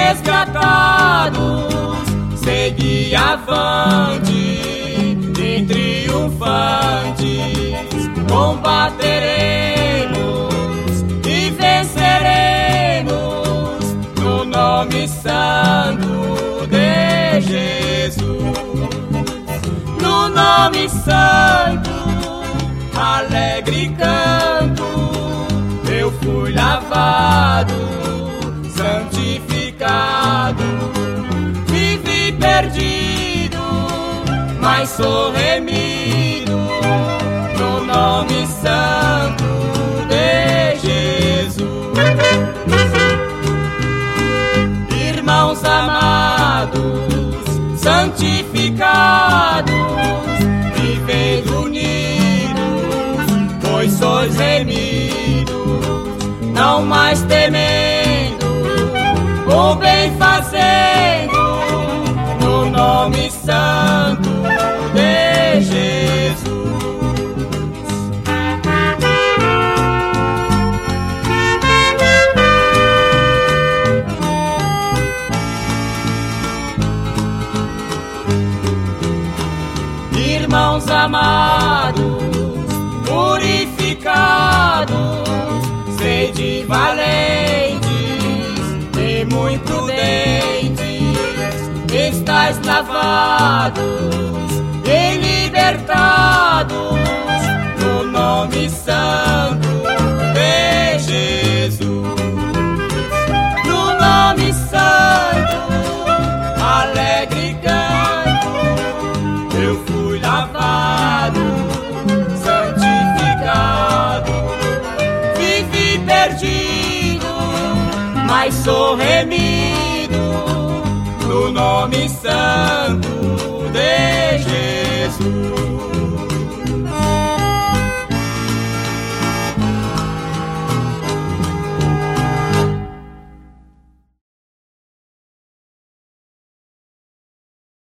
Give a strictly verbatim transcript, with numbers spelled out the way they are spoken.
resgatados, segui avante e triunfantes, combateremos e venceremos no nome santo de Jesus. No nome santo, alegre canto, eu fui lavado, santificado, vivi perdido, mas sou remido no nome santo de Jesus. Irmãos amados, santificados, vivei unidos, pois sois remidos, não mais temendo, o bem fazendo, no nome santo de Jesus. Irmãos amados, purificados, sede valentes e muito prudentes, estais lavados e libertados no nome santo de Jesus. No nome santo, alegre canto, eu fui lavado, santificado, vivi perdido, mas sou remido no nome santo